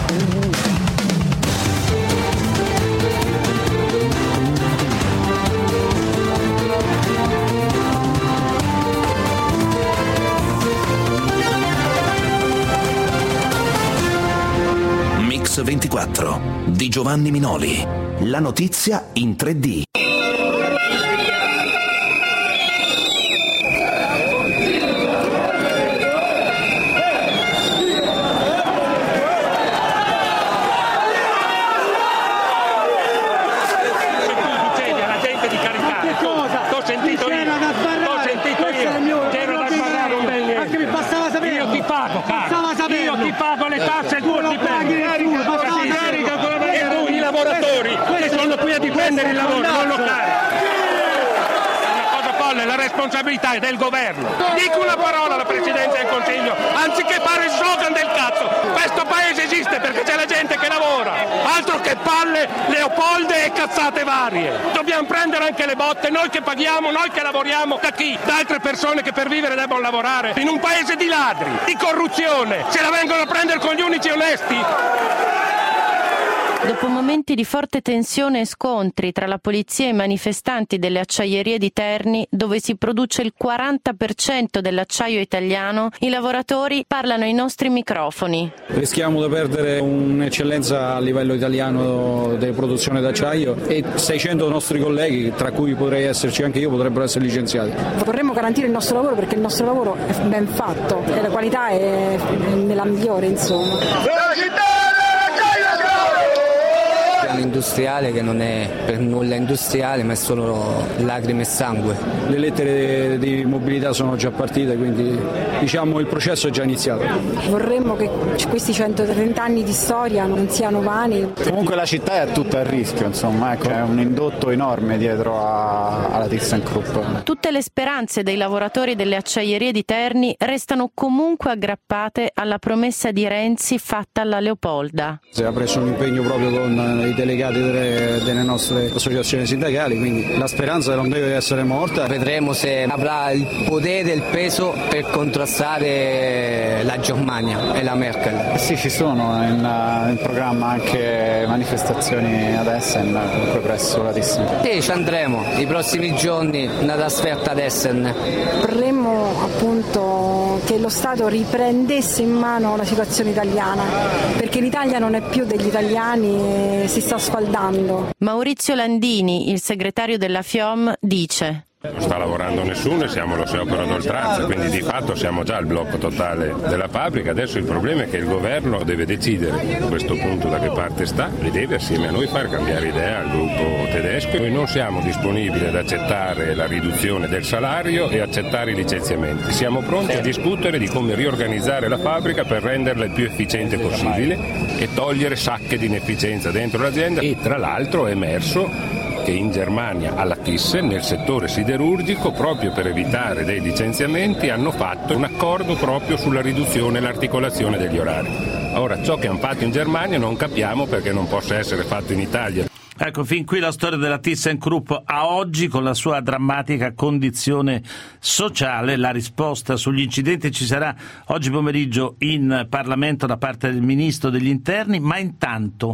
Mix 24 di Giovanni Minoli. La notizia in 3D. Il lavoro non lo carica. È una cosa folle, la responsabilità è del governo. Dica una parola alla Presidenza del Consiglio, anziché fare il slogan del cazzo. Questo paese esiste perché c'è la gente che lavora, altro che palle, leopolde e cazzate varie. Dobbiamo prendere anche le botte, noi che paghiamo, noi che lavoriamo, da chi? Da altre persone che per vivere devono lavorare. In un paese di ladri, di corruzione, se la vengono a prendere con gli unici onesti. Dopo momenti di forte tensione e scontri tra la polizia e i manifestanti delle acciaierie di Terni, dove si produce il 40% dell'acciaio italiano, i lavoratori parlano ai nostri microfoni. Rischiamo di perdere un'eccellenza a livello italiano di produzione d'acciaio e 600 nostri colleghi, tra cui potrei esserci anche io, potrebbero essere licenziati. Vorremmo garantire il nostro lavoro perché il nostro lavoro è ben fatto e la qualità è nella migliore, insomma. Un industriale che non è per nulla industriale, ma è solo lacrime e sangue. Le lettere di mobilità sono già partite, quindi diciamo il processo è già iniziato. Vorremmo che questi 130 anni di storia non siano vani. Comunque la città è tutta a rischio, insomma, ecco, è un indotto enorme dietro alla ThyssenKrupp. Tutte le speranze dei lavoratori delle acciaierie di Terni restano comunque aggrappate alla promessa di Renzi fatta alla Leopolda. Si è preso un impegno proprio con i delegati delle nostre associazioni sindacali, quindi la speranza non deve essere morta. Vedremo se avrà il potere e il peso per contrastare la Germania e la Merkel. Sì, ci sono in programma anche manifestazioni ad Essen, comunque presso la ThyssenKrupp. Sì, ci andremo i prossimi giorni, una trasferta ad Essen. Vorremmo appunto che lo Stato riprendesse in mano la situazione italiana, perché l'Italia non è più degli italiani e si sta sfaldando. Maurizio Landini, il segretario della FIOM, dice: Non sta lavorando nessuno e siamo allo sciopero d'oltranza, quindi di fatto siamo già al blocco totale della fabbrica. Adesso il problema è che il governo deve decidere a questo punto da che parte sta e deve assieme a noi far cambiare idea al gruppo tedesco. Noi non siamo disponibili ad accettare la riduzione del salario e accettare i licenziamenti. Siamo pronti a discutere di come riorganizzare la fabbrica per renderla il più efficiente possibile e togliere sacche di inefficienza dentro l'azienda. E tra l'altro è emerso che in Germania alla Thyssen, nel settore siderurgico, proprio per evitare dei licenziamenti, hanno fatto un accordo proprio sulla riduzione e l'articolazione degli orari. Ora, ciò che hanno fatto in Germania non capiamo perché non possa essere fatto in Italia. Ecco, fin qui la storia della ThyssenKrupp a oggi, con la sua drammatica condizione sociale. La risposta sugli incidenti ci sarà oggi pomeriggio in Parlamento da parte del Ministro degli Interni, ma intanto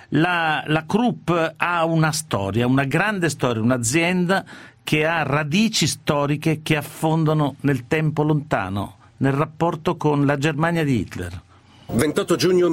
la Krupp ha una storia, una grande storia, un'azienda che ha radici storiche che affondano nel tempo lontano, nel rapporto con la Germania di Hitler. 28 giugno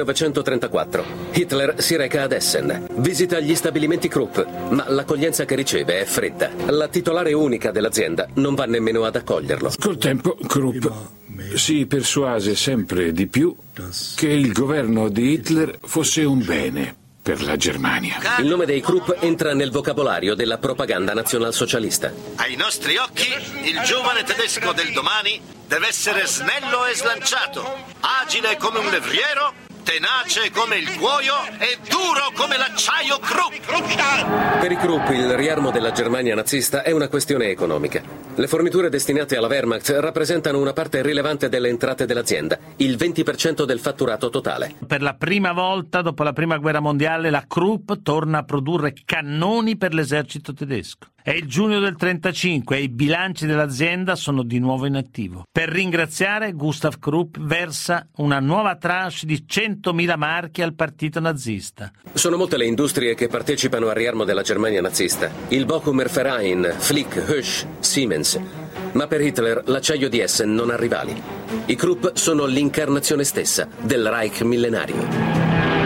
1934. Hitler si reca ad Essen. Visita gli stabilimenti Krupp, ma l'accoglienza che riceve è fredda. La titolare unica dell'azienda non va nemmeno ad accoglierlo. Col tempo Krupp si persuase sempre di più che il governo di Hitler fosse un bene per la Germania. Il nome dei Krupp entra nel vocabolario della propaganda nazionalsocialista. Ai nostri occhi, il giovane tedesco del domani deve essere snello e slanciato, agile come un levriero, tenace come il cuoio e duro come l'acciaio Krupp. Per i Krupp il riarmo della Germania nazista è una questione economica. Le forniture destinate alla Wehrmacht rappresentano una parte rilevante delle entrate dell'azienda, il 20% del fatturato totale. Per la prima volta dopo la Prima Guerra Mondiale la Krupp torna a produrre cannoni per l'esercito tedesco. È il giugno del 1935 e i bilanci dell'azienda sono di nuovo in attivo. Per ringraziare, Gustav Krupp versa una nuova tranche di 100.000 marchi al partito nazista. Sono molte le industrie che partecipano al riarmo della Germania nazista. Il Bochumer Verein, Flick, Hösch, Siemens. Ma per Hitler l'acciaio di Essen non ha rivali. I Krupp sono l'incarnazione stessa del Reich millenario.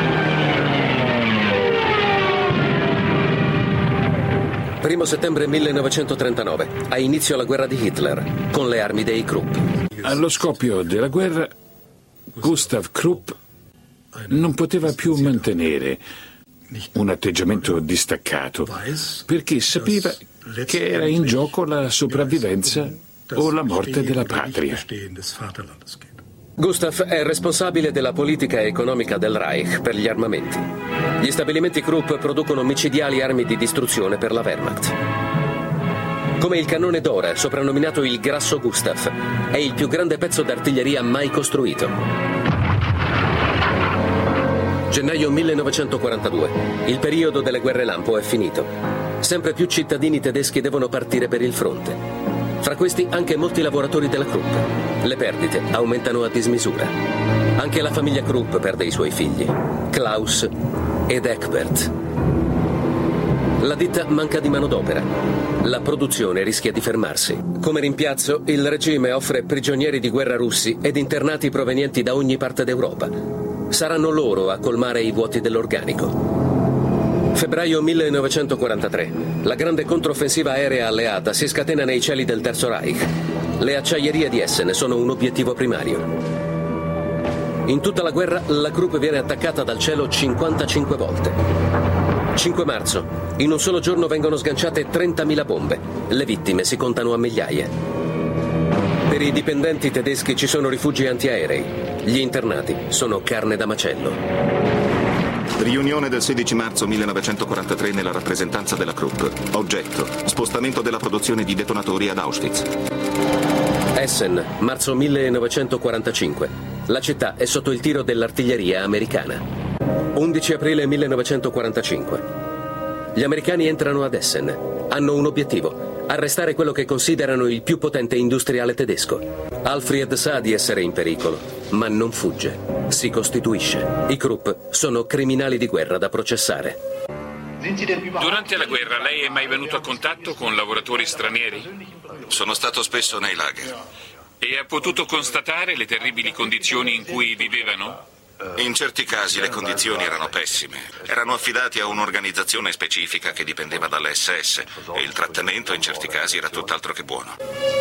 1 settembre 1939, ha inizio la guerra di Hitler, con le armi dei Krupp. Allo scoppio della guerra, Gustav Krupp non poteva più mantenere un atteggiamento distaccato, perché sapeva che era in gioco la sopravvivenza o la morte della patria. Gustav è responsabile della politica economica del Reich per gli armamenti. Gli stabilimenti Krupp producono micidiali armi di distruzione per la Wehrmacht. Come il cannone Dora, soprannominato il Grasso Gustav, è il più grande pezzo d'artiglieria mai costruito. Gennaio 1942. Il periodo delle guerre lampo è finito. Sempre più cittadini tedeschi devono partire per il fronte. Fra questi anche molti lavoratori della Krupp. Le perdite aumentano a dismisura. Anche la famiglia Krupp perde i suoi figli, Klaus ed Eckbert. La ditta manca di manodopera. La produzione rischia di fermarsi. Come rimpiazzo, il regime offre prigionieri di guerra russi ed internati provenienti da ogni parte d'Europa. Saranno loro a colmare i vuoti dell'organico. Febbraio 1943. La grande controffensiva aerea alleata si scatena nei cieli del Terzo Reich. Le acciaierie di Essen sono un obiettivo primario. In tutta la guerra la Krupp viene attaccata dal cielo 55 volte. 5 marzo. In un solo giorno vengono sganciate 30.000 bombe. Le vittime si contano a migliaia. Per i dipendenti tedeschi ci sono rifugi antiaerei. Gli internati sono carne da macello. Riunione del 16 marzo 1943 nella rappresentanza della Krupp. Oggetto: spostamento della produzione di detonatori ad Auschwitz. Essen, marzo 1945. La città è sotto il tiro dell'artiglieria americana. 11 aprile 1945. Gli americani entrano ad Essen. Hanno un obiettivo: arrestare quello che considerano il più potente industriale tedesco. Alfred sa di essere in pericolo, ma non fugge. Si costituisce. I Krupp sono criminali di guerra da processare. Durante la guerra lei è mai venuto a contatto con lavoratori stranieri? Sono stato spesso nei lager. E ha potuto constatare le terribili condizioni in cui vivevano? In certi casi le condizioni erano pessime. Erano affidati a un'organizzazione specifica che dipendeva dall'SS e il trattamento in certi casi era tutt'altro che buono.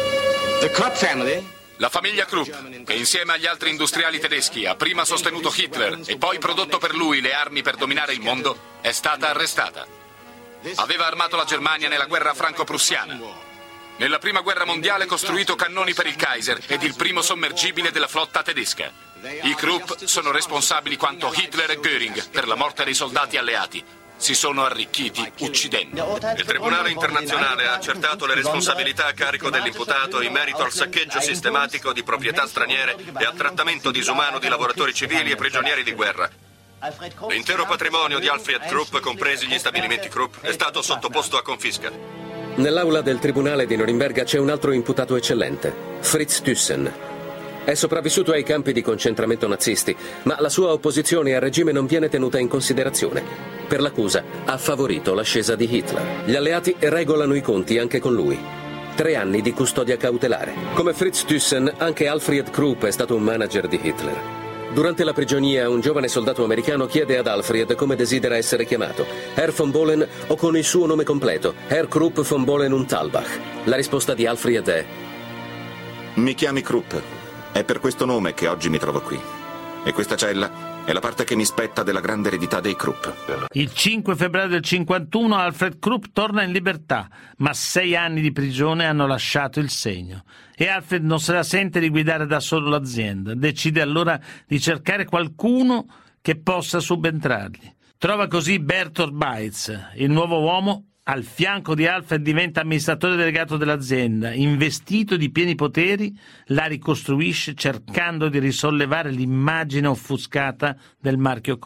La famiglia Krupp, che insieme agli altri industriali tedeschi ha prima sostenuto Hitler e poi prodotto per lui le armi per dominare il mondo, è stata arrestata. Aveva armato la Germania nella guerra franco-prussiana. Nella prima guerra mondiale ha costruito cannoni per il Kaiser ed il primo sommergibile della flotta tedesca. I Krupp sono responsabili quanto Hitler e Göring per la morte dei soldati alleati. Si sono arricchiti uccidendo. Il Tribunale internazionale ha accertato le responsabilità a carico dell'imputato in merito al saccheggio sistematico di proprietà straniere e al trattamento disumano di lavoratori civili e prigionieri di guerra. L'intero patrimonio di Alfred Krupp, compresi gli stabilimenti Krupp, è stato sottoposto a confisca. Nell'aula del Tribunale di Norimberga c'è un altro imputato eccellente, Fritz Thyssen. È sopravvissuto ai campi di concentramento nazisti, ma la sua opposizione al regime non viene tenuta in considerazione. Per l'accusa ha favorito l'ascesa di Hitler. Gli alleati regolano i conti anche con lui. 3 anni di custodia cautelare. Come Fritz Thyssen, anche Alfred Krupp è stato un manager di Hitler. Durante la prigionia, un giovane soldato americano chiede ad Alfred come desidera essere chiamato, Herr von Bohlen o con il suo nome completo, Herr Krupp von Bohlen und Talbach. La risposta di Alfred è: mi chiami Krupp. È per questo nome che oggi mi trovo qui. E questa cella è la parte che mi spetta della grande eredità dei Krupp. Il 5 febbraio del 51 Alfred Krupp torna in libertà, ma 6 anni di prigione hanno lasciato il segno. E Alfred non se la sente di guidare da solo l'azienda. Decide allora di cercare qualcuno che possa subentrargli. Trova così Bertolt Beitz, il nuovo uomo. Al fianco di Alfred diventa amministratore delegato dell'azienda, investito di pieni poteri, la ricostruisce cercando di risollevare l'immagine offuscata del marchio Krupp.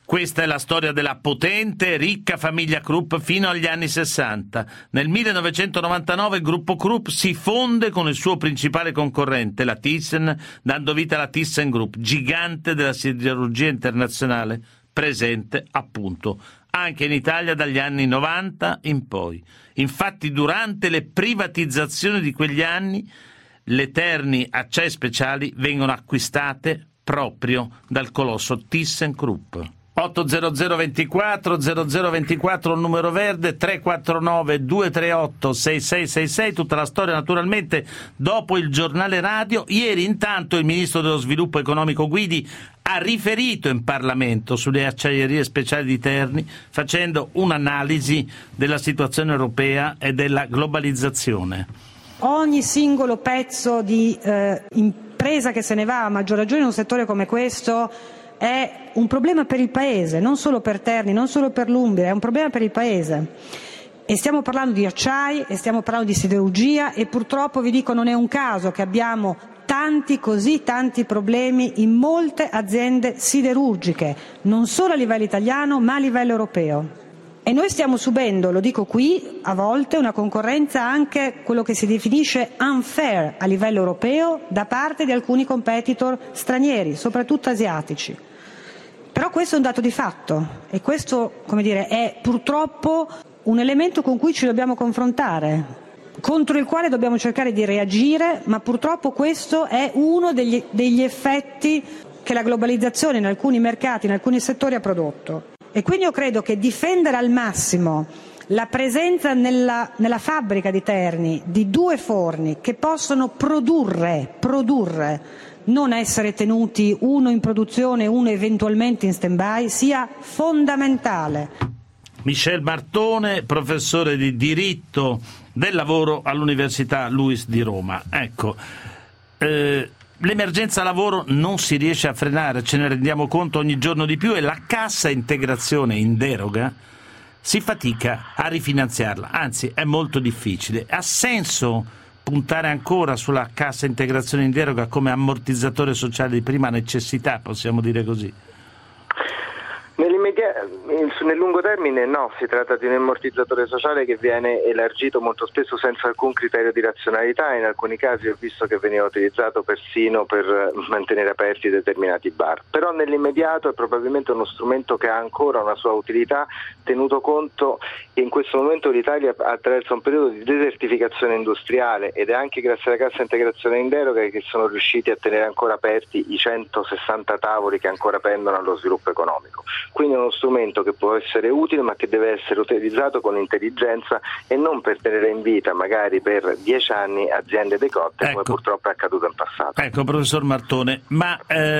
Questa è la storia della potente e ricca famiglia Krupp fino agli anni 60. Nel 1999 il gruppo Krupp si fonde con il suo principale concorrente, la Thyssen, dando vita alla ThyssenKrupp, gigante della siderurgia internazionale, presente appunto anche in Italia dagli anni 90 in poi. Infatti durante le privatizzazioni di quegli anni le Terni Acciai Speciali vengono acquistate proprio dal colosso ThyssenKrupp. 80024 0024 il numero verde, 349 238 6666, tutta la storia naturalmente dopo il giornale radio. Ieri intanto il ministro dello sviluppo economico Guidi ha riferito in Parlamento sulle acciaierie speciali di Terni facendo un'analisi della situazione europea e della globalizzazione. Ogni singolo pezzo di impresa che se ne va, a maggior ragione in un settore come questo, è un problema per il Paese, non solo per Terni, non solo per l'Umbria, è un problema per il Paese. E stiamo parlando di acciai, e stiamo parlando di siderurgia, e purtroppo vi dico non è un caso che abbiamo così tanti problemi in molte aziende siderurgiche, non solo a livello italiano ma a livello europeo. E noi stiamo subendo, lo dico qui, a volte una concorrenza anche quello che si definisce unfair a livello europeo da parte di alcuni competitor stranieri, soprattutto asiatici. Però questo è un dato di fatto e questo, come dire, è purtroppo un elemento con cui ci dobbiamo confrontare, contro il quale dobbiamo cercare di reagire, ma purtroppo questo è uno degli effetti che la globalizzazione in alcuni mercati, in alcuni settori ha prodotto. E quindi io credo che difendere al massimo la presenza nella fabbrica di Terni di 2 forni che possono produrre, non essere tenuti uno in produzione, uno eventualmente in stand-by, sia fondamentale. Michel Martone, professore di diritto del lavoro all'Università Luis di Roma. Ecco, l'emergenza lavoro non si riesce a frenare, ce ne rendiamo conto ogni giorno di più, e la cassa integrazione in deroga si fatica a rifinanziarla, anzi è molto difficile. Ha senso puntare ancora sulla cassa integrazione in deroga come ammortizzatore sociale di prima necessità, possiamo dire così? Nel lungo termine no, si tratta di un ammortizzatore sociale che viene elargito molto spesso senza alcun criterio di razionalità, in alcuni casi ho visto che veniva utilizzato persino per mantenere aperti determinati bar. Però nell'immediato è probabilmente uno strumento che ha ancora una sua utilità, tenuto conto che in questo momento l'Italia attraversa un periodo di desertificazione industriale ed è anche grazie alla cassa integrazione in deroga che sono riusciti a tenere ancora aperti i 160 tavoli che ancora pendono allo sviluppo economico. Quindi è uno strumento che può essere utile ma che deve essere utilizzato con intelligenza e non per tenere in vita magari per 10 anni aziende decotte, come purtroppo è accaduto in passato. Ecco, professor Martone, ma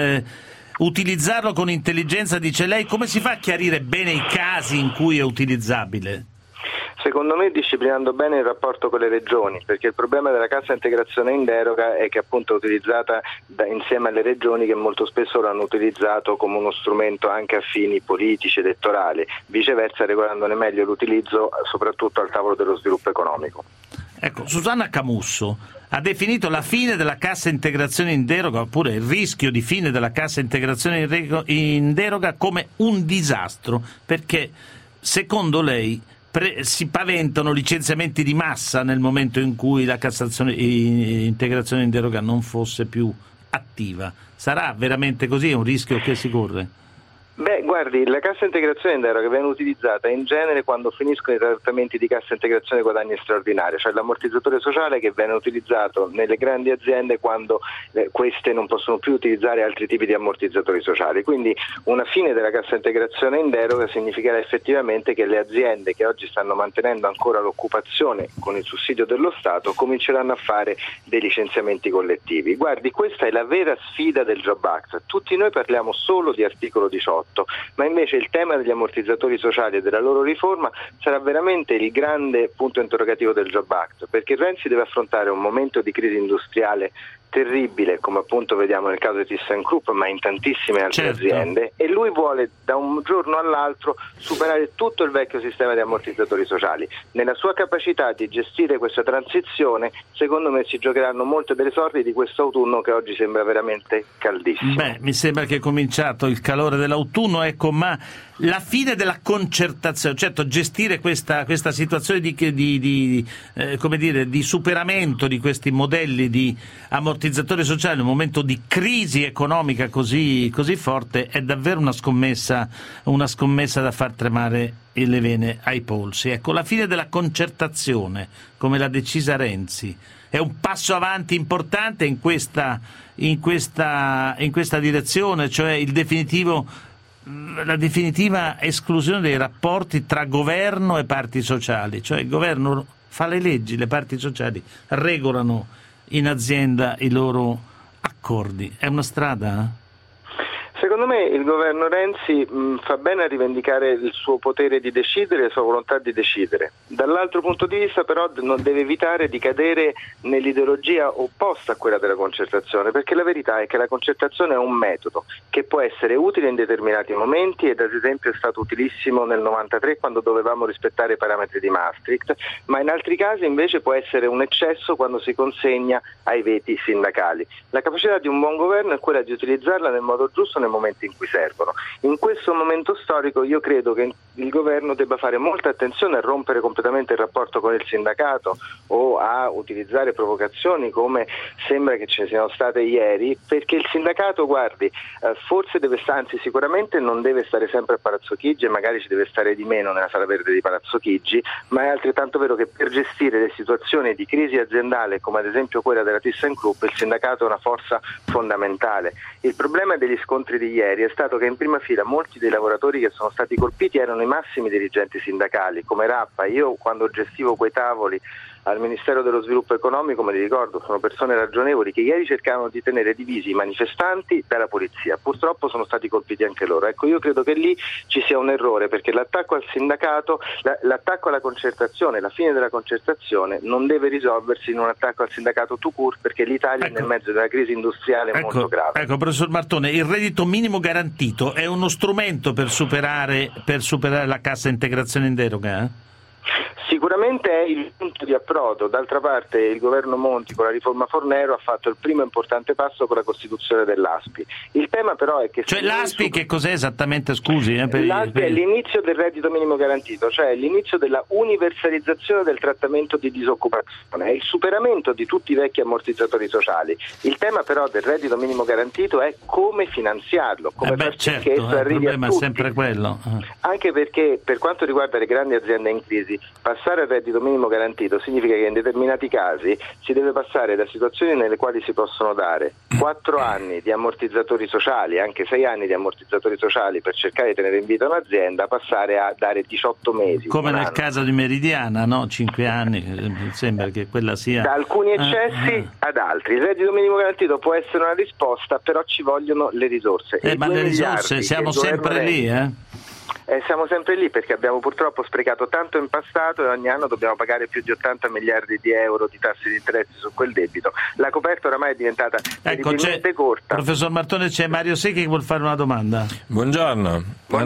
utilizzarlo con intelligenza, dice lei, come si fa a chiarire bene i casi in cui è utilizzabile? Secondo me disciplinando bene il rapporto con le regioni, perché il problema della cassa integrazione in deroga è che appunto è utilizzata insieme alle regioni che molto spesso l'hanno utilizzato come uno strumento anche a fini politici, elettorali, viceversa regolandone meglio l'utilizzo soprattutto al tavolo dello sviluppo economico. Ecco, Susanna Camusso ha definito la fine della cassa integrazione in deroga, oppure il rischio di fine della cassa integrazione in deroga, come un disastro, perché secondo lei si paventano licenziamenti di massa nel momento in cui la integrazione in deroga non fosse più attiva. Sarà veramente così? È un rischio che si corre? Beh, guardi, la cassa integrazione in deroga viene utilizzata in genere quando finiscono i trattamenti di cassa integrazione guadagni straordinari, cioè l'ammortizzatore sociale che viene utilizzato nelle grandi aziende quando queste non possono più utilizzare altri tipi di ammortizzatori sociali. Quindi una fine della cassa integrazione in deroga significherà effettivamente che le aziende che oggi stanno mantenendo ancora l'occupazione con il sussidio dello Stato cominceranno a fare dei licenziamenti collettivi. Guardi, questa è la vera sfida del Job Act. Tutti noi parliamo solo di articolo 18. Ma invece il tema degli ammortizzatori sociali e della loro riforma sarà veramente il grande punto interrogativo del Job Act, perché Renzi deve affrontare un momento di crisi industriale terribile, come appunto vediamo nel caso di ThyssenKrupp, ma in tantissime altre aziende, e lui vuole da un giorno all'altro superare tutto il vecchio sistema di ammortizzatori sociali. Nella sua capacità di gestire questa transizione, secondo me si giocheranno molte delle sorti di questo autunno che oggi sembra veramente caldissimo. Mi sembra che è cominciato il calore dell'autunno, ecco, ma la fine della concertazione, certo, gestire questa situazione di superamento di questi modelli di ammortizzatori sociali in un momento di crisi economica così forte è davvero una scommessa da far tremare le vene ai polsi. Ecco, la fine della concertazione, come l'ha decisa Renzi, è un passo avanti importante in questa direzione, cioè la definitiva esclusione dei rapporti tra governo e parti sociali, cioè il governo fa le leggi, le parti sociali regolano in azienda i loro accordi. È una strada? Secondo me il governo Renzi fa bene a rivendicare il suo potere di decidere, la sua volontà di decidere. Dall'altro punto di vista però non deve evitare di cadere nell'ideologia opposta a quella della concertazione, perché la verità è che la concertazione è un metodo che può essere utile in determinati momenti, ed ad esempio è stato utilissimo nel 93 quando dovevamo rispettare i parametri di Maastricht, ma in altri casi invece può essere un eccesso quando si consegna ai veti sindacali. La capacità di un buon governo è quella di utilizzarla nel modo giusto nel momento in cui servono. In questo momento storico io credo che il governo debba fare molta attenzione a rompere completamente il rapporto con il sindacato o a utilizzare provocazioni come sembra che ce ne siano state ieri, perché il sindacato, forse anzi sicuramente non deve stare sempre a Palazzo Chigi, e magari ci deve stare di meno nella sala verde di Palazzo Chigi, ma è altrettanto vero che per gestire le situazioni di crisi aziendale come ad esempio quella della ThyssenKrupp il sindacato è una forza fondamentale. Il problema degli scontri di ieri è stato che in prima fila molti dei lavoratori che sono stati colpiti erano i massimi dirigenti sindacali come Rappa. Io quando gestivo quei tavoli al Ministero dello Sviluppo Economico, me li ricordo, sono persone ragionevoli che ieri cercavano di tenere divisi i manifestanti dalla polizia. Purtroppo sono stati colpiti anche loro. Ecco, io credo che lì ci sia un errore, perché l'attacco al sindacato, l'attacco alla concertazione, la fine della concertazione non deve risolversi in un attacco al sindacato tout court, perché l'Italia è nel mezzo della crisi industriale molto grave. Ecco, professor Martone, il reddito minimo garantito è uno strumento per superare la cassa integrazione in deroga? Sicuramente è il punto di approdo. D'altra parte il governo Monti con la riforma Fornero ha fatto il primo importante passo con la costituzione dell'ASPI. Il tema però è che... Cioè l'ASPI che cos'è esattamente, scusi? L'ASPI è l'inizio del reddito minimo garantito, cioè l'inizio della universalizzazione del trattamento di disoccupazione, è il superamento di tutti i vecchi ammortizzatori sociali. Il tema però del reddito minimo garantito è come finanziarlo, come far sì che esso arrivi a tutti. Il problema è sempre quello. Anche perché per quanto riguarda le grandi aziende in crisi, passare al reddito minimo garantito significa che in determinati casi si deve passare da situazioni nelle quali si possono dare 4 anni di ammortizzatori sociali, anche 6 anni di ammortizzatori sociali per cercare di tenere in vita un'azienda, a passare a dare 18 mesi. Come nel caso di Meridiana, no? 5 anni, sembra che quella sia... Da alcuni eccessi ad altri. Il reddito minimo garantito può essere una risposta, però ci vogliono le risorse. Ma le risorse siamo sempre lì, siamo sempre lì perché abbiamo purtroppo sprecato tanto in passato e ogni anno dobbiamo pagare più di 80 miliardi di euro di tassi di interesse su quel debito. La coperta oramai è diventata terribilmente corta. Professor Martone, c'è Mario Secchi che vuol fare una domanda. Buongiorno.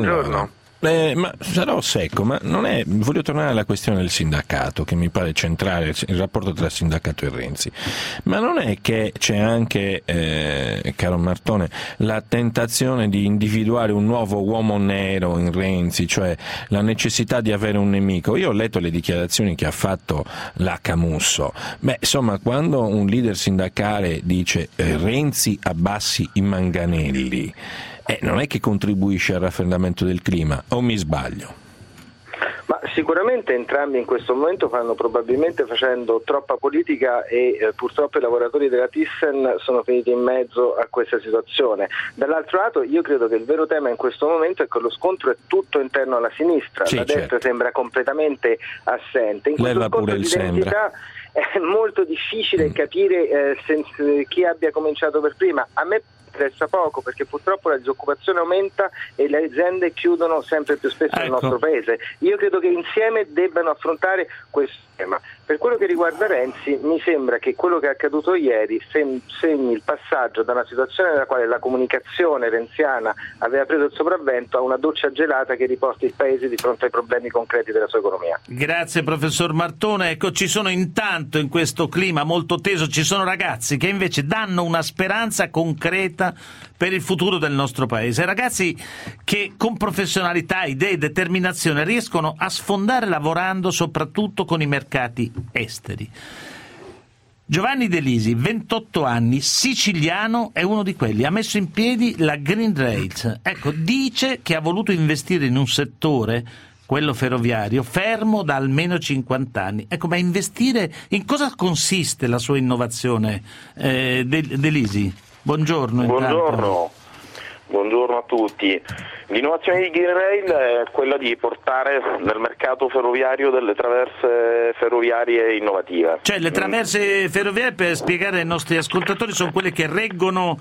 Ma sarò secco, ma non è. Voglio tornare alla questione del sindacato, che mi pare centrale, il rapporto tra sindacato e Renzi. Ma non è che c'è anche, caro Martone, la tentazione di individuare un nuovo uomo nero in Renzi, cioè la necessità di avere un nemico? Io ho letto le dichiarazioni che ha fatto la Camusso. Insomma, quando un leader sindacale dice Renzi abbassi i manganelli, non è che contribuisce al raffreddamento del clima, o mi sbaglio? Ma sicuramente entrambi in questo momento stanno probabilmente facendo troppa politica e purtroppo i lavoratori della Thyssen sono finiti in mezzo a questa situazione. Dall'altro lato io credo che il vero tema in questo momento è che lo scontro è tutto interno alla sinistra, la destra sembra completamente assente. In questo scontro di identità è molto difficile capire chi abbia cominciato per prima. A me interessa poco perché purtroppo la disoccupazione aumenta e le aziende chiudono sempre più spesso nel nostro paese. Io credo che insieme debbano affrontare questo tema. Per quello che riguarda Renzi, mi sembra che quello che è accaduto ieri segni il passaggio da una situazione nella quale la comunicazione renziana aveva preso il sopravvento a una doccia gelata che riporta il Paese di fronte ai problemi concreti della sua economia. Grazie professor Martone. Ecco, ci sono intanto in questo clima molto teso, ci sono ragazzi che invece danno una speranza concreta per il futuro del nostro Paese, ragazzi che con professionalità, idee e determinazione riescono a sfondare lavorando soprattutto con i mercati esteri. Giovanni De Lisi, 28 anni, siciliano, è uno di quelli, ha messo in piedi la Green Rails. Ecco, dice che ha voluto investire in un settore, quello ferroviario, fermo da almeno 50 anni. Ecco, ma investire, in cosa consiste la sua innovazione, De Lisi? Buongiorno. Buongiorno a tutti. L'innovazione di Green Rail è quella di portare nel mercato ferroviario delle traverse ferroviarie innovative. Cioè le traverse ferroviarie, per spiegare ai nostri ascoltatori, sono quelle che reggono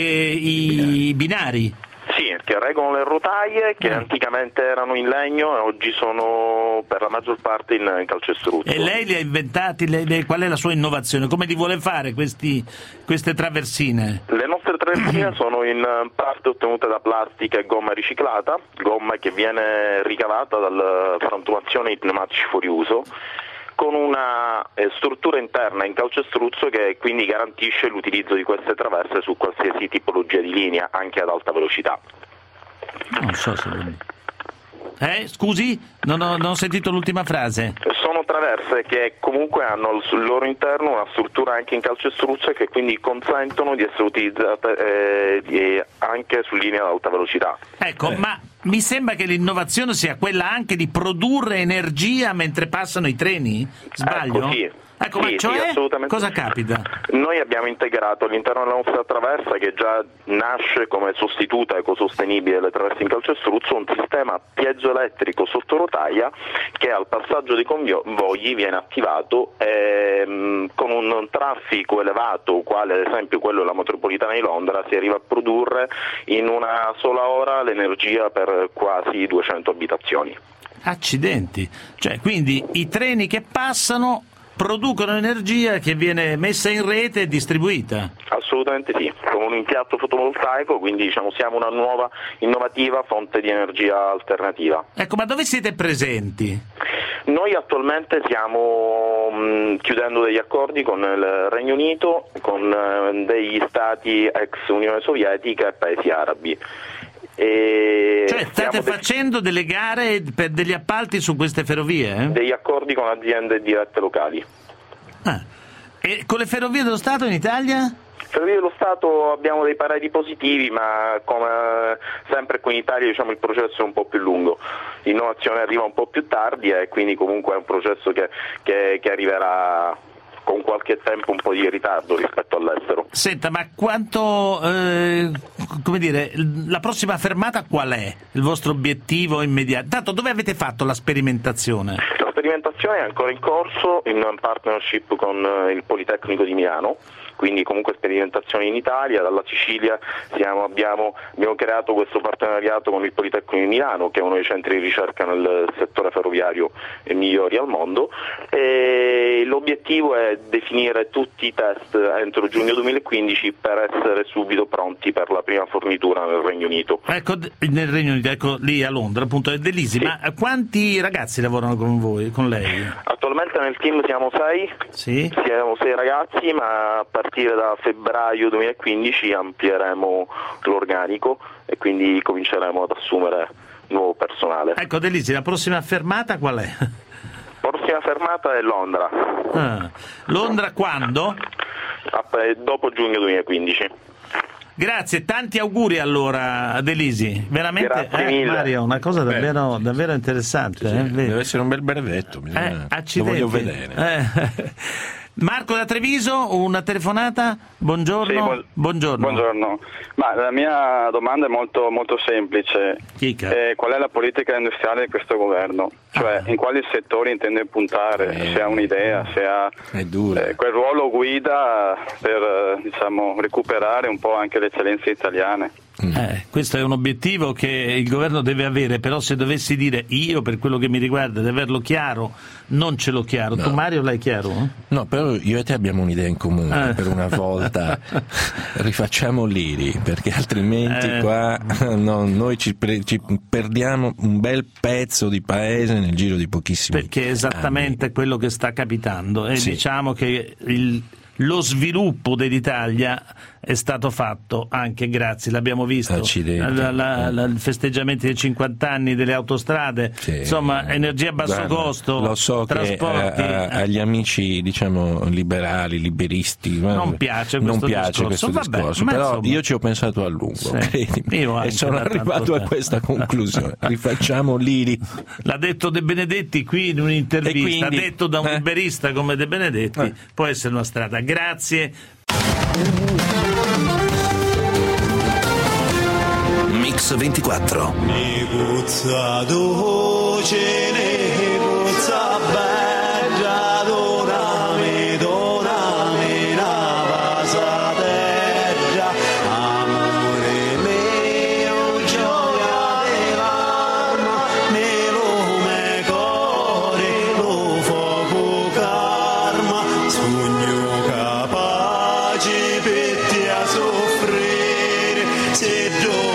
i binari. Sì, che reggono le rotaie che anticamente erano in legno e oggi sono per la maggior parte in calcestruzzo. E lei li ha inventati? Qual è la sua innovazione? Come li vuole fare queste traversine? Le nostre traversine sono in parte ottenute da plastica e gomma riciclata, gomma che viene ricavata dalla frantumazione di pneumatici fuori uso, con una struttura interna in calcestruzzo che quindi garantisce l'utilizzo di queste traverse su qualsiasi tipologia di linea, anche ad alta velocità. Non so se... Scusi? Non ho sentito l'ultima frase. Sono traverse che comunque hanno al loro interno una struttura anche in calcestruzzo e che quindi consentono di essere utilizzate anche su linee ad alta velocità. Ecco, ma mi sembra che l'innovazione sia quella anche di produrre energia mentre passano i treni? Sbaglio? Ecco, sì, ma cioè, sì, assolutamente. Cosa capita? Noi abbiamo integrato all'interno della nostra traversa, che già nasce come sostituta ecosostenibile delle traverse in calcestruzzo, un sistema piezoelettrico sotto rotaia che al passaggio dei convogli viene attivato con un traffico elevato, quale ad esempio quello della metropolitana di Londra, si arriva a produrre in una sola ora l'energia per quasi 200 abitazioni. Accidenti! Cioè, quindi i treni che passano producono energia che viene messa in rete e distribuita? Assolutamente sì, con un impianto fotovoltaico, quindi siamo una nuova innovativa fonte di energia alternativa. Ecco, ma dove siete presenti? Noi attualmente stiamo chiudendo degli accordi con il Regno Unito, con degli stati ex Unione Sovietica e paesi arabi. Cioè state facendo delle gare per degli appalti su queste ferrovie? Degli accordi con aziende dirette locali. E con le ferrovie dello Stato in Italia? Ferrovie dello Stato abbiamo dei pareri positivi, ma come sempre qui in Italia il processo è un po' più lungo. L'innovazione arriva un po' più tardi e quindi comunque è un processo che arriverà con qualche tempo un po' di ritardo rispetto all'estero. Senta, ma quanto, come dire, la prossima fermata qual è? Il vostro obiettivo immediato? Tanto dove avete fatto la sperimentazione? La sperimentazione è ancora in corso in partnership con il Politecnico di Milano, quindi comunque sperimentazioni in Italia. Dalla Sicilia abbiamo creato questo partenariato con il Politecnico di Milano, che è uno dei centri di ricerca nel settore ferroviario migliori al mondo, e l'obiettivo è definire tutti i test entro giugno 2015 per essere subito pronti per la prima fornitura nel Regno Unito. Ecco, nel Regno Unito, ecco lì a Londra, appunto. De Lisi, sì. Ma quanti ragazzi lavorano con voi, con lei? Attualmente nel team siamo 6, sì? Siamo 6 ragazzi, ma a partire da febbraio 2015 amplieremo l'organico e quindi cominceremo ad assumere nuovo personale. Ecco, De Lisi, la prossima fermata qual è? La prossima fermata è Londra. Londra quando? Dopo giugno 2015. Grazie, tanti auguri allora, De Lisi. Veramente, grazie mille. Mario, una cosa davvero interessante. Sì, deve essere un bel brevetto, lo voglio vedere. Marco da Treviso, una telefonata? Buongiorno. Sì, buongiorno. Ma la mia domanda è molto, molto semplice. Qual è la politica industriale di questo governo? Cioè, in quali settori intende puntare? Se ha un'idea, se ha quel ruolo guida per recuperare un po' anche le eccellenze italiane? Questo è un obiettivo che il governo deve avere, però se dovessi dire io, per quello che mi riguarda, di averlo chiaro, non ce l'ho chiaro. Tu Mario l'hai chiaro? No, però io e te abbiamo un'idea in comune, per una volta rifacciamo l'IRI, perché altrimenti qua noi ci perdiamo un bel pezzo di paese nel giro di pochissimi anni. Perché è esattamente quello che sta capitando, e diciamo che lo sviluppo dell'Italia è stato fatto anche grazie, l'abbiamo visto, i festeggiamenti dei 50 anni delle autostrade, insomma, energia a basso costo, lo so, trasporti. Che agli amici, diciamo, liberali, liberisti non piace questo discorso, però io ci ho pensato a lungo, credimi, e sono arrivato a questa conclusione. Rifacciamo l'IRI. L'ha detto De Benedetti qui in un'intervista, quindi, detto da un liberista come De Benedetti, può essere una strada. Grazie. Mix 24. Mi puzza dolce, ne puzza bella, donami una pasaterra, amore mio, gioia dell'alma, me core, lo fuoco karma, sogno capace per te a soffrire, se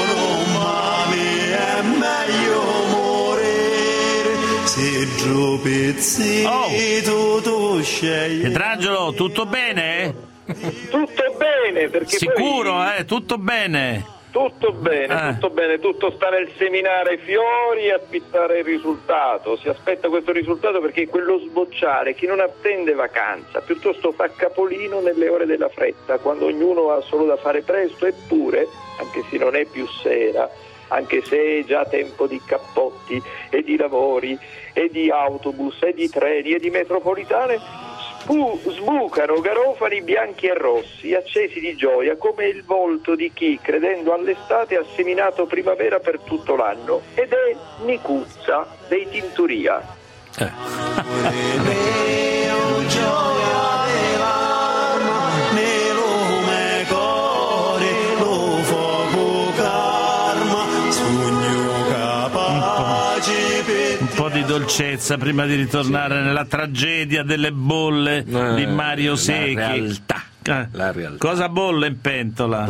Pietrangelo, tutto bene? Tutto bene, perché sicuro, poi... tutto bene? Tutto bene, tutto sta nel seminare fiori e appittare il risultato. Si aspetta questo risultato perché quello sbocciare, chi non attende vacanza, piuttosto fa capolino nelle ore della fretta, quando ognuno ha solo da fare presto, eppure, anche se non è più sera, anche se è già tempo di cappotti e di lavori e di autobus e di treni e di metropolitane, sbucano garofani bianchi e rossi, accesi di gioia, come il volto di chi, credendo all'estate, ha seminato primavera per tutto l'anno, ed è Nicuzza dei Tinturia. Un po' di dolcezza prima di ritornare nella tragedia delle bolle di Mario Secchi. La realtà. Cosa bolle in pentola?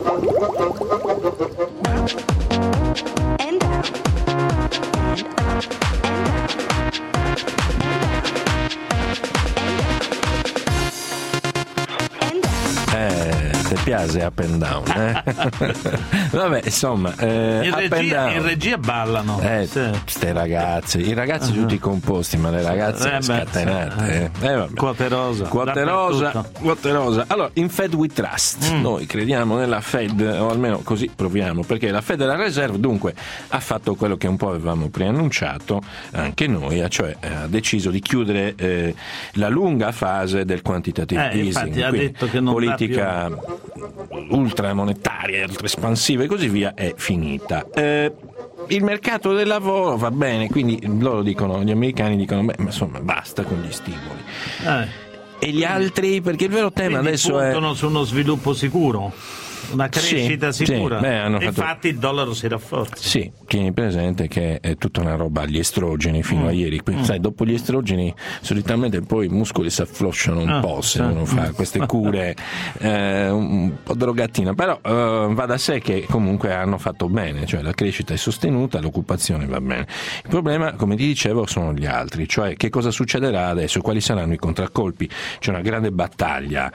Ti piace up and down, Vabbè, insomma, in regia ballano ste ragazze, i ragazzi tutti composti, ma le ragazze scatenate. Quote rosa. Allora, in Fed we trust, noi crediamo nella Fed, o almeno così proviamo, perché la Federal Reserve dunque ha fatto quello che un po' avevamo preannunciato anche noi, cioè ha deciso di chiudere la lunga fase del quantitative easing, ha detto che non politica ultramonetaria, ultraespansiva e così via è finita. Il mercato del lavoro va bene, quindi loro dicono, gli americani dicono, ma insomma basta con gli stimoli. E gli altri, perché il vero tema quindi adesso puntano su uno sviluppo sicuro, una crescita sicura. Infatti il dollaro si rafforza. Sì, tieni presente che è tutta una roba agli estrogeni fino a ieri. Quindi, sai, dopo gli estrogeni solitamente poi i muscoli si afflosciano un po' se uno fa queste cure un po' drogatina, però va da sé che comunque hanno fatto bene, cioè la crescita è sostenuta, l'occupazione va bene. Il problema, come ti dicevo, sono gli altri, cioè che cosa succederà adesso, quali saranno i contraccolpi. C'è una grande battaglia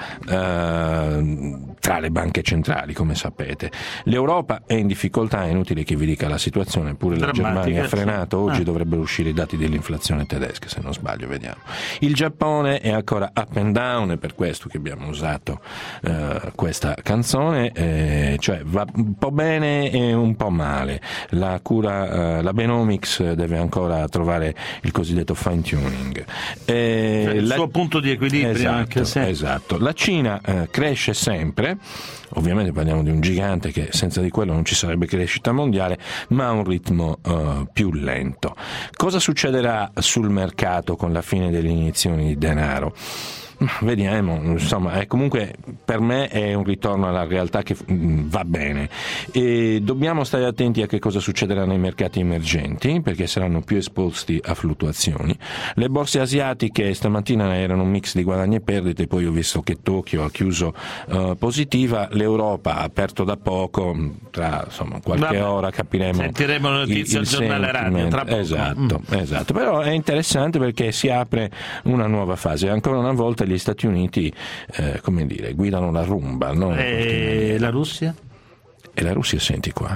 tra le banche centrali, come sapete. L'Europa è in difficoltà, è inutile che vi dica la situazione, pure la Germania ha frenato, oggi dovrebbero uscire i dati dell'inflazione tedesca, se non sbaglio, vediamo. Il Giappone è ancora up and down, è per questo che abbiamo usato questa canzone, cioè va un po' bene e un po' male. La Benomics deve ancora trovare il cosiddetto fine tuning. Il suo punto di equilibrio, esatto. La Cina cresce sempre, ovviamente parliamo di un gigante che senza di quello non ci sarebbe crescita mondiale, ma a un ritmo più lento. Cosa succederà sul mercato con la fine delle iniezioni di denaro? Vediamo, insomma, comunque per me è un ritorno alla realtà che va bene. E dobbiamo stare attenti a che cosa succederà nei mercati emergenti, perché saranno più esposti a fluttuazioni. Le borse asiatiche stamattina erano un mix di guadagni e perdite, poi ho visto che Tokyo ha chiuso positiva, l'Europa ha aperto da poco, tra qualche ora capiremo. Sentiremo notizie al giornale radio tra poco. Esatto, però è interessante perché si apre una nuova fase. Ancora una volta gli Stati Uniti guidano la rumba, no? E la Russia? E la Russia, senti qua.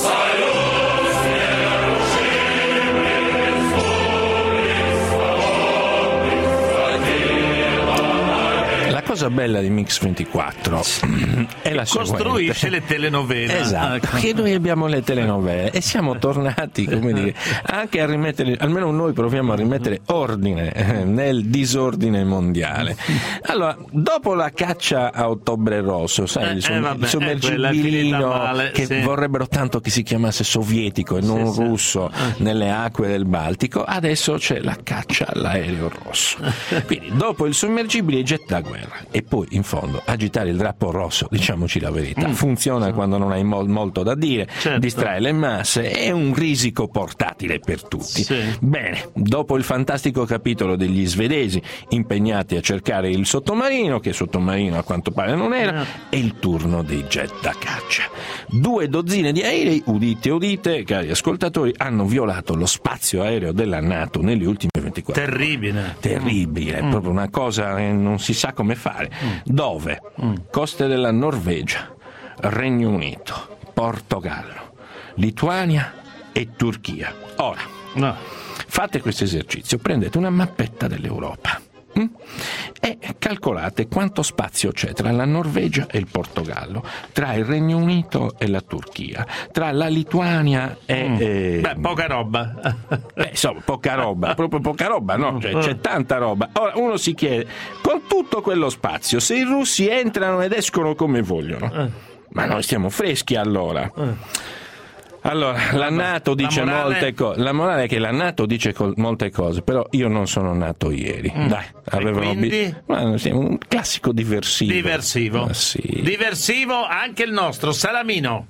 La cosa bella di Mix 24 è la seguente. Costruisce le telenovele. Esatto, perché noi abbiamo le telenovele e siamo tornati, anche a rimettere, almeno noi proviamo a rimettere ordine nel disordine mondiale. Allora, dopo la caccia a Ottobre Rosso, sai, il sommergibilino che vorrebbero tanto che si chiamasse sovietico e non russo nelle acque del Baltico, adesso c'è la caccia all'aereo rosso. Quindi dopo il sommergibile getta a guerra. E poi in fondo agitare il drappo rosso, diciamoci la verità, funziona quando non hai molto da dire, distrae le masse, è un risico portatile per tutti. Bene, dopo il fantastico capitolo degli svedesi impegnati a cercare il sottomarino, che sottomarino a quanto pare non era, è il turno dei jet da caccia. 2 dozzine di aerei, udite, cari ascoltatori, hanno violato lo spazio aereo della NATO nelle ultime 24 ore. Terribile, è proprio una cosa che non si sa come fare. Dove? Coste della Norvegia, Regno Unito, Portogallo, Lituania e Turchia. Ora, fate questo esercizio, prendete una mappetta dell'Europa e calcolate quanto spazio c'è tra la Norvegia e il Portogallo, tra il Regno Unito e la Turchia, tra la Lituania e... poca roba. Poca roba, proprio poca roba, no? C'è tanta roba. Ora uno si chiede, con tutto quello spazio, se i russi entrano ed escono come vogliono, ma noi stiamo freschi allora? Allora, la NATO dice molte cose. La morale è che la NATO dice molte cose, però io non sono nato ieri. Dai, avevano un classico diversivo. Diversivo anche il nostro Salamino.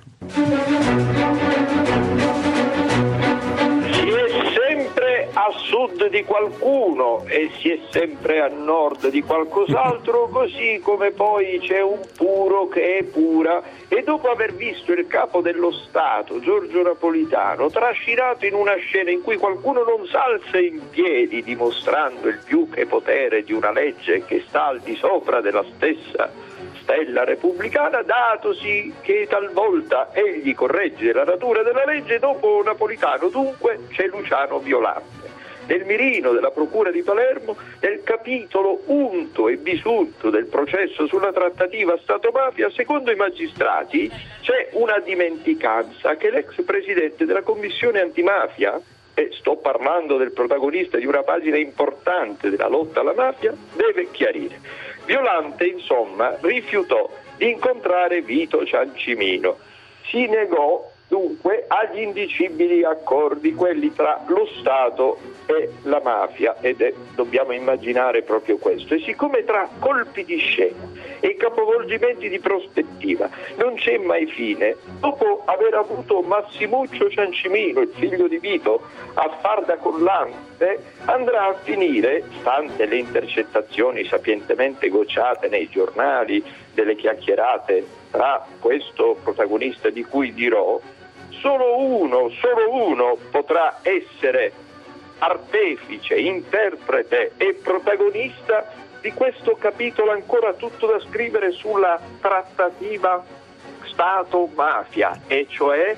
A sud di qualcuno e si è sempre a nord di qualcos'altro, così come poi c'è un puro che è pura, e dopo aver visto il capo dello Stato, Giorgio Napolitano, trascinato in una scena in cui qualcuno non s'alza in piedi dimostrando il più che potere di una legge che sta al di sopra della stessa stella repubblicana, datosi che talvolta egli corregge la natura della legge, dopo Napolitano dunque c'è Luciano Violante. Nel mirino della Procura di Palermo, nel capitolo unto e bisunto del processo sulla trattativa Stato-mafia, secondo i magistrati c'è una dimenticanza che l'ex presidente della Commissione antimafia, e sto parlando del protagonista di una pagina importante della lotta alla mafia, deve chiarire. Violante, insomma, rifiutò di incontrare Vito Ciancimino. Si negò dunque agli indicibili accordi, quelli tra lo Stato e la mafia, dobbiamo immaginare proprio questo. E siccome tra colpi di scena e capovolgimenti di prospettiva non c'è mai fine, dopo aver avuto Massimuccio Ciancimino, il figlio di Vito, a far da collante, andrà a finire, stante le intercettazioni sapientemente gocciate nei giornali, delle chiacchierate tra questo protagonista di cui dirò, solo uno potrà essere artefice, interprete e protagonista di questo capitolo ancora tutto da scrivere sulla trattativa Stato-mafia, e cioè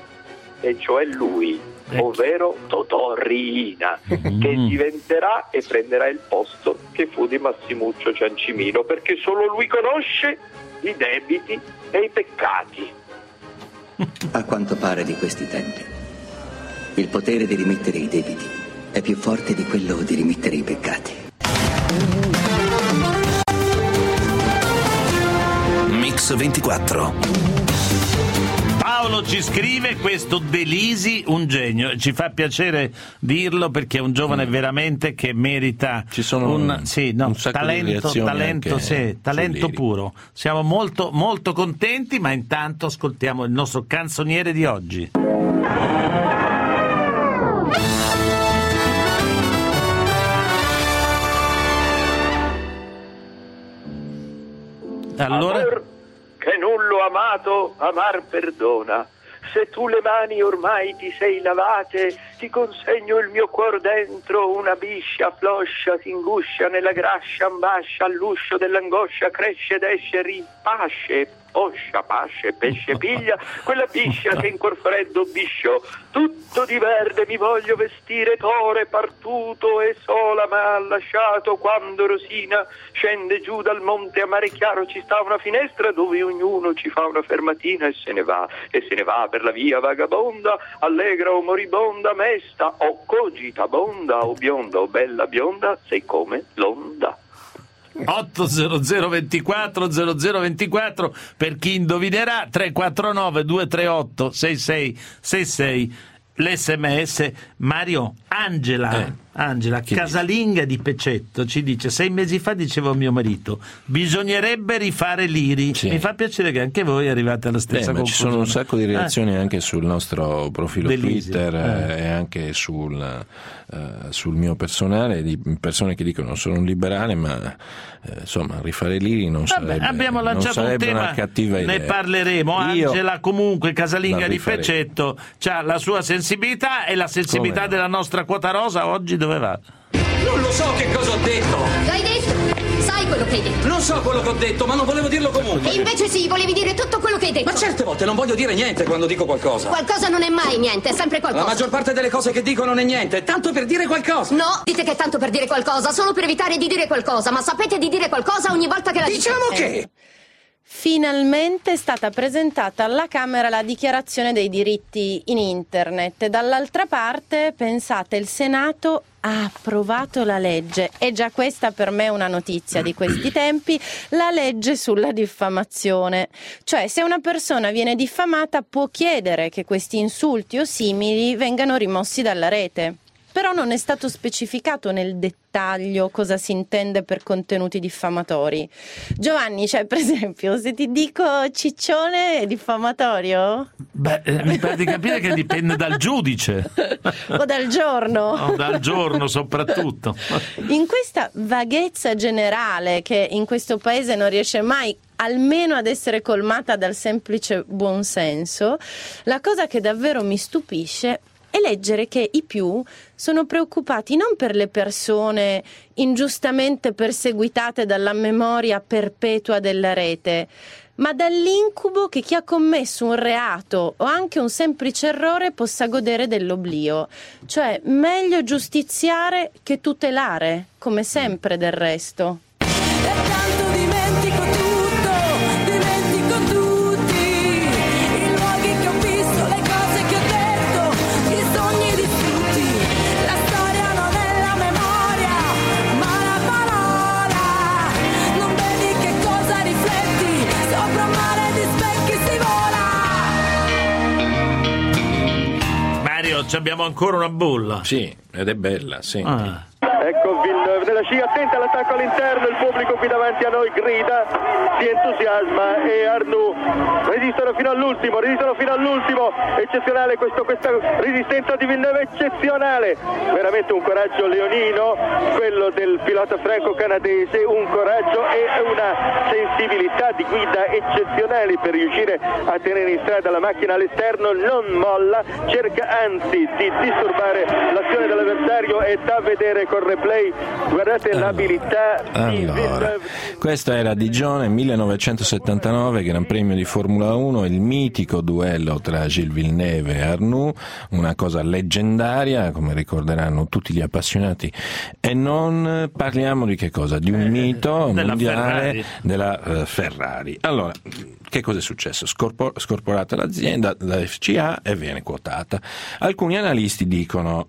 lui, ovvero Totò Riina, che diventerà e prenderà il posto che fu di Massimuccio Ciancimino, perché solo lui conosce i debiti e i peccati. A quanto pare di questi tempi, il potere di rimettere i debiti è più forte di quello di rimettere i peccati. Mix 24. Paolo ci scrive: questo Delisi un genio. Ci fa piacere dirlo perché è un giovane veramente che merita un talento puro. Siamo molto molto contenti, ma intanto ascoltiamo il nostro canzoniere di oggi. Allora, amor che nullo amato amar perdona. Se tu le mani ormai ti sei lavate, ti consegno il mio cuor dentro, una biscia floscia, si inguscia nella grascia, ambascia all'uscio dell'angoscia, cresce ed esce, ripasce, poscia, pasce, pesce piglia, quella biscia che in cuor freddo bisciò, tutto di verde mi voglio vestire, tore partuto e sola m'ha lasciato, quando Rosina scende giù dal monte a mare chiaro ci sta una finestra dove ognuno ci fa una fermatina e se ne va per la via vagabonda, allegra o moribonda, mesta o cogitabonda, o bionda o bella bionda, sei come l'onda. 800 24 0024 per chi indovinerà, 349 238 6666 l'SMS. Mario, Angela, casalinga di Pecetto, ci dice: 6 mesi fa dicevo a mio marito bisognerebbe rifare l'IRI. Mi fa piacere che anche voi arrivate alla stessa conclusione. Ci sono un sacco di reazioni anche sul nostro profilo Twitter e anche sul mio personale, di persone che dicono sono un liberale, ma insomma rifare l'IRI non sarebbe, abbiamo lanciato un tema, una cattiva idea. Ne parleremo. Angela comunque casalinga di Pecetto c'ha la sua sensibilità e la sensibilità della nostra quota rosa. Oggi dove va? Non lo so che cosa ho detto. L'hai detto? Sai quello che hai detto? Non so quello che ho detto, ma non volevo dirlo comunque. E invece sì, volevi dire tutto quello che hai detto. Ma certe volte non voglio dire niente quando dico qualcosa. Qualcosa non è mai niente, è sempre qualcosa. La maggior parte delle cose che dico non è niente, è tanto per dire qualcosa. No, dite che è tanto per dire qualcosa, solo per evitare di dire qualcosa, ma sapete di dire qualcosa ogni volta che la dite. Diciamo che... Finalmente è stata presentata alla Camera la dichiarazione dei diritti in internet. Dall'altra parte, pensate, il Senato ha approvato la legge, e già questa per me è una notizia di questi tempi, la legge sulla diffamazione. Cioè, se una persona viene diffamata può chiedere che questi insulti o simili vengano rimossi dalla rete. Però non è stato specificato nel dettaglio cosa si intende per contenuti diffamatori. Giovanni, cioè per esempio, se ti dico ciccione è diffamatorio? Mi pare di capire che dipende dal giudice. O dal giorno. O dal giorno soprattutto. In questa vaghezza generale che in questo paese non riesce mai almeno ad essere colmata dal semplice buonsenso, la cosa che davvero mi stupisce è leggere che i più sono preoccupati non per le persone ingiustamente perseguitate dalla memoria perpetua della rete, ma dall'incubo che chi ha commesso un reato o anche un semplice errore possa godere dell'oblio. Cioè, meglio giustiziare che tutelare, come sempre del resto. Abbiamo ancora una bolla. Sì, ed è bella, sì. Ecco Villeneuve della scia, attenta all'attacco all'interno, il pubblico qui davanti a noi grida, si entusiasma e Arnoux resistono fino all'ultimo, eccezionale questa resistenza di Villeneuve, eccezionale, veramente un coraggio leonino, quello del pilota franco-canadese, un coraggio e una sensibilità di guida eccezionali per riuscire a tenere in strada la macchina all'esterno, non molla, cerca anzi di disturbare l'azione dell'avversario e da vedere con replay, guardate l'abilità di Villeneuve. Questo era Digione 1979, Gran Premio di Formula 1, il mitico duello tra Gilles Villeneuve e Arnoux, una cosa leggendaria, come ricorderanno tutti gli appassionati, e non parliamo di che cosa? Di un mito mondiale Ferrari. Della Ferrari. Allora, che cosa è successo? Scorporata l'azienda, la FCA, e viene quotata. Alcuni analisti dicono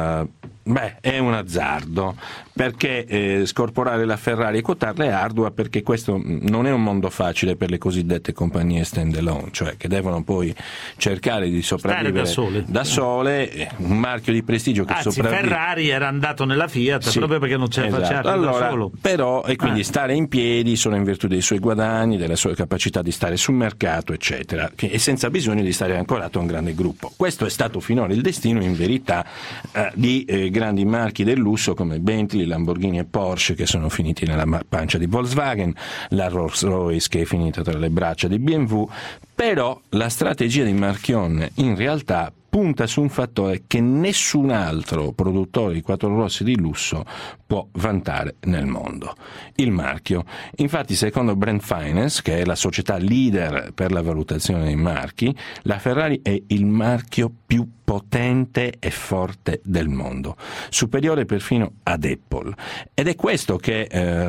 è un azzardo, perché scorporare la Ferrari e quotarla è ardua, perché questo non è un mondo facile per le cosiddette compagnie stand alone, cioè che devono poi cercare di sopravvivere da sole, un marchio di prestigio che sopravvive. Ferrari era andato nella Fiat proprio perché non ce la faceva più da solo. Però, e quindi stare in piedi solo in virtù dei suoi guadagni, della sua capacità di stare sul mercato, eccetera, e senza bisogno di stare ancorato a un grande gruppo. Questo è stato finora il destino, in verità, di grandi marchi del lusso come Bentley, Lamborghini e Porsche, che sono finiti nella pancia di Volkswagen, la Rolls-Royce che è finita tra le braccia di BMW. Però la strategia di Marchionne in realtà punta su un fattore che nessun altro produttore di quattrorossi di lusso può vantare nel mondo: il marchio. Infatti, secondo Brand Finance, che è la società leader per la valutazione dei marchi, la Ferrari è il marchio più potente e forte del mondo, superiore perfino ad Apple, ed è questo che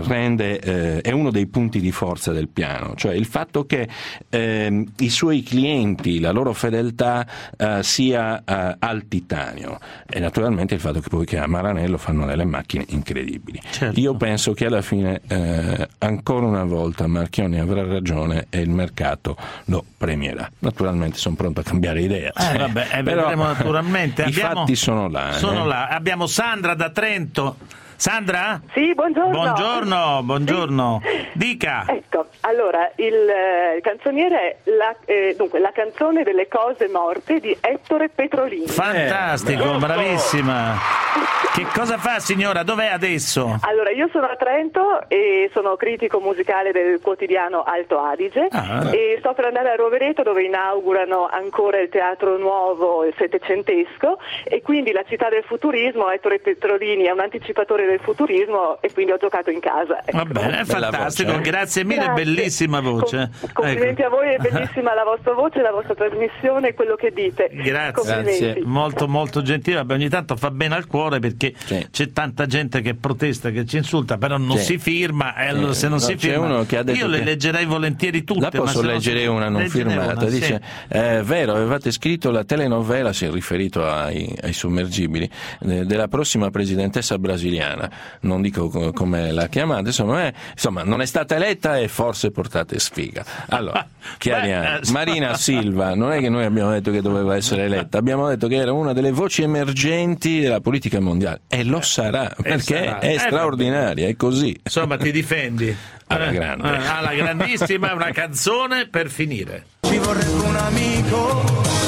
è uno dei punti di forza del piano, cioè il fatto che i suoi clienti, la loro fedeltà sia al titanio, e naturalmente il fatto che poi che a Maranello fanno delle macchine incredibili. Certo. Io penso che alla fine ancora una volta Marchionne avrà ragione e il mercato lo premierà. Naturalmente sono pronto a cambiare idea, vedremo naturalmente. I fatti sono là. Abbiamo Sandra da Trento. Sandra? Sì, buongiorno. Buongiorno. Dica. Ecco, allora, il canzoniere è la canzone delle cose morte di Ettore Petrolini. Fantastico, bravissima. Che cosa fa, signora? Dov'è adesso? Allora, io sono a Trento e sono critico musicale del quotidiano Alto Adige e sto per andare a Rovereto, dove inaugurano ancora il Teatro Nuovo, il settecentesco, e quindi la città del futurismo. Ettore Petrolini è un anticipatore del futurismo e quindi ho giocato in casa. Va bene, fantastico, voce. Grazie mille, grazie. Bellissima voce. Complimenti a voi, è bellissima la vostra voce, la vostra trasmissione, quello che dite. Grazie. Molto molto gentile, ogni tanto fa bene al cuore, perché c'è tanta gente che protesta, che ci insulta, però non si firma, e allora se non si firma uno che ha detto io le leggerei volentieri tutte. La posso leggere una non firmata, dice vero, avevate scritto la telenovela, si è riferito ai sommergibili, della prossima presidentessa brasiliana, non dico come la chiamate, insomma non è stata eletta e forse portate sfiga. Allora, chiariamo, Marina Silva non è che noi abbiamo detto che doveva essere eletta, abbiamo detto che era una delle voci emergenti della politica mondiale, e lo sarà, perché è straordinaria, è così. Insomma, ti difendi alla grande, alla grandissima. Una canzone per finire. Ci vorrebbe un amico